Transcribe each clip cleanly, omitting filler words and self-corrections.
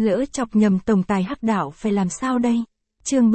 Lỡ chọc nhầm tổng tài hắc đạo phải làm sao đây? Chương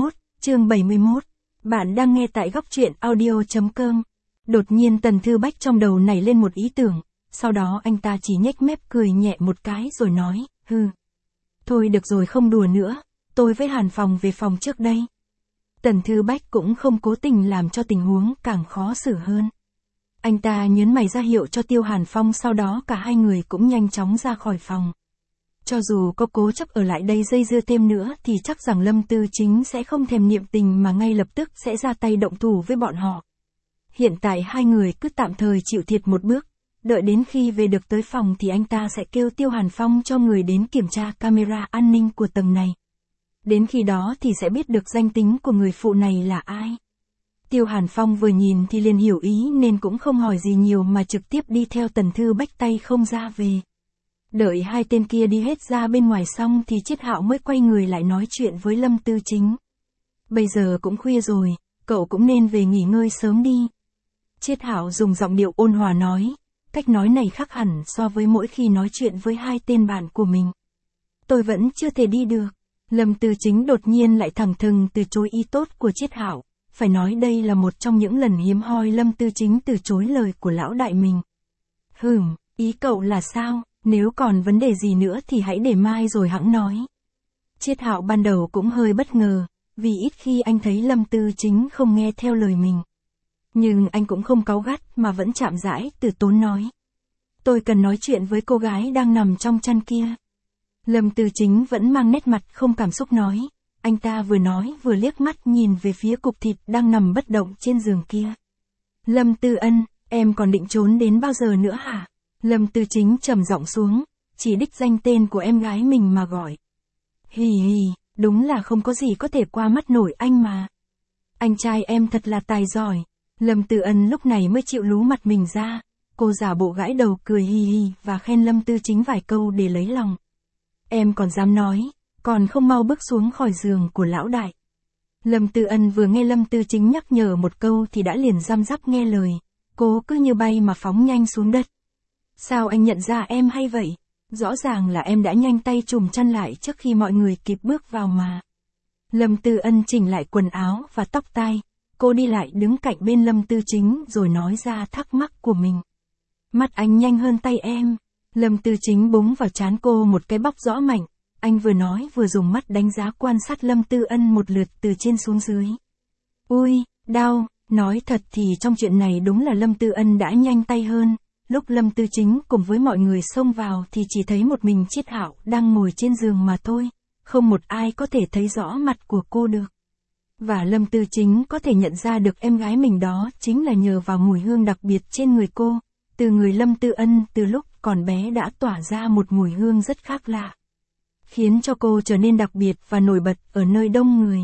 71. Bạn đang nghe tại góc truyện audio.com. Đột nhiên Tần Thư Bách trong đầu nảy lên một ý tưởng, sau đó anh ta chỉ nhếch mép cười nhẹ một cái rồi nói, thôi được rồi không đùa nữa, tôi với Hàn Phòng về phòng trước đây. Tần Thư Bách cũng không cố tình làm cho tình huống càng khó xử hơn. Anh ta nhớn mày ra hiệu cho Tiêu Hàn Phong, sau đó cả hai người cũng nhanh chóng ra khỏi phòng. Cho dù có cố chấp ở lại đây dây dưa thêm nữa thì chắc rằng Lâm Tư Chính sẽ không thèm niệm tình mà ngay lập tức sẽ ra tay động thủ với bọn họ. Hiện tại hai người cứ tạm thời chịu thiệt một bước, đợi đến khi về được tới phòng thì anh ta sẽ kêu Tiêu Hàn Phong cho người đến kiểm tra camera an ninh của tầng này. Đến khi đó thì sẽ biết được danh tính của người phụ này là ai. Tiêu Hàn Phong vừa nhìn thì liền hiểu ý nên cũng không hỏi gì nhiều mà trực tiếp đi theo Tần Thư Bách tay không ra về. Đợi hai tên kia đi hết ra bên ngoài xong thì Triết Hạo mới quay người lại nói chuyện với Lâm Tư Chính. Bây giờ cũng khuya rồi, cậu cũng nên về nghỉ ngơi sớm đi. Triết Hạo dùng giọng điệu ôn hòa nói, cách nói này khác hẳn so với mỗi khi nói chuyện với hai tên bạn của mình. Tôi vẫn chưa thể đi được. Lâm Tư Chính đột nhiên lại thẳng thừng từ chối ý tốt của Triết Hạo, phải nói đây là một trong những lần hiếm hoi Lâm Tư Chính từ chối lời của lão đại mình. Ý cậu là sao? Nếu còn vấn đề gì nữa thì hãy để mai rồi hẵng nói. Triết Hạo ban đầu cũng hơi bất ngờ, vì ít khi anh thấy Lâm Tư Chính không nghe theo lời mình. Nhưng anh cũng không cáu gắt mà vẫn chạm rãi từ tốn nói. Tôi cần nói chuyện với cô gái đang nằm trong chăn kia. Lâm Tư Chính vẫn mang nét mặt không cảm xúc nói. Anh ta vừa nói vừa liếc mắt nhìn về phía cục thịt đang nằm bất động trên giường kia. Lâm Tư Ân, em còn định trốn đến bao giờ nữa hả? Lâm Tư Chính trầm giọng xuống, chỉ đích danh tên của em gái mình mà gọi. Đúng là không có gì có thể qua mắt nổi anh mà. Anh trai em thật là tài giỏi. Lâm Tư Ân lúc này mới chịu lú mặt mình ra, cô giả bộ gãi đầu cười và khen Lâm Tư Chính vài câu để lấy lòng. Em còn dám nói, còn không mau bước xuống khỏi giường của lão đại. Lâm Tư Ân vừa nghe Lâm Tư Chính nhắc nhở một câu thì đã liền răm rắp nghe lời, cô cứ như bay mà phóng nhanh xuống đất. Sao anh nhận ra em hay vậy? Rõ ràng là em đã nhanh tay trùm chăn lại trước khi mọi người kịp bước vào mà. Lâm Tư Ân chỉnh lại quần áo và tóc tai, cô đi lại đứng cạnh bên Lâm Tư Chính rồi nói ra thắc mắc của mình. Mắt anh nhanh hơn tay em. Lâm Tư Chính búng vào trán cô một cái bóc rõ mạnh, anh vừa nói vừa dùng mắt đánh giá quan sát Lâm Tư Ân một lượt từ trên xuống dưới. Ui, đau, nói thật thì trong chuyện này đúng là Lâm Tư Ân đã nhanh tay hơn. Lúc Lâm Tư Chính cùng với mọi người xông vào thì chỉ thấy một mình Triết Hạo đang ngồi trên giường mà thôi, không một ai có thể thấy rõ mặt của cô được. Và Lâm Tư Chính có thể nhận ra được em gái mình đó chính là nhờ vào mùi hương đặc biệt trên người cô, từ người Lâm Tư Ân từ lúc còn bé đã tỏa ra một mùi hương rất khác lạ, khiến cho cô trở nên đặc biệt và nổi bật ở nơi đông người.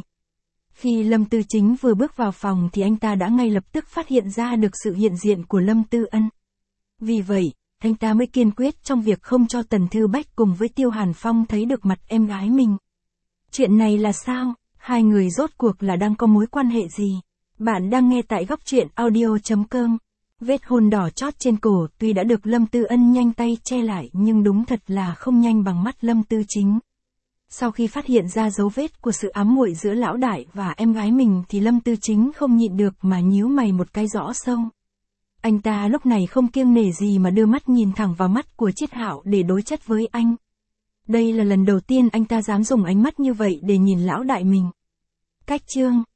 Khi Lâm Tư Chính vừa bước vào phòng thì anh ta đã ngay lập tức phát hiện ra được sự hiện diện của Lâm Tư Ân. Vì vậy, anh ta mới kiên quyết trong việc không cho Tần Thư Bách cùng với Tiêu Hàn Phong thấy được mặt em gái mình. Chuyện này là sao? Hai người rốt cuộc là đang có mối quan hệ gì? Bạn đang nghe tại góc truyện audio.com. Vết hôn đỏ chót trên cổ tuy đã được Lâm Tư Ân nhanh tay che lại nhưng đúng thật là không nhanh bằng mắt Lâm Tư Chính. Sau khi phát hiện ra dấu vết của sự ám muội giữa lão đại và em gái mình thì Lâm Tư Chính không nhịn được mà nhíu mày một cái rõ sâu. Anh ta lúc này không kiêng nể gì mà đưa mắt nhìn thẳng vào mắt của Triết Hạo để đối chất với anh. Đây là lần đầu tiên anh ta dám dùng ánh mắt như vậy để nhìn lão đại mình. Cách chương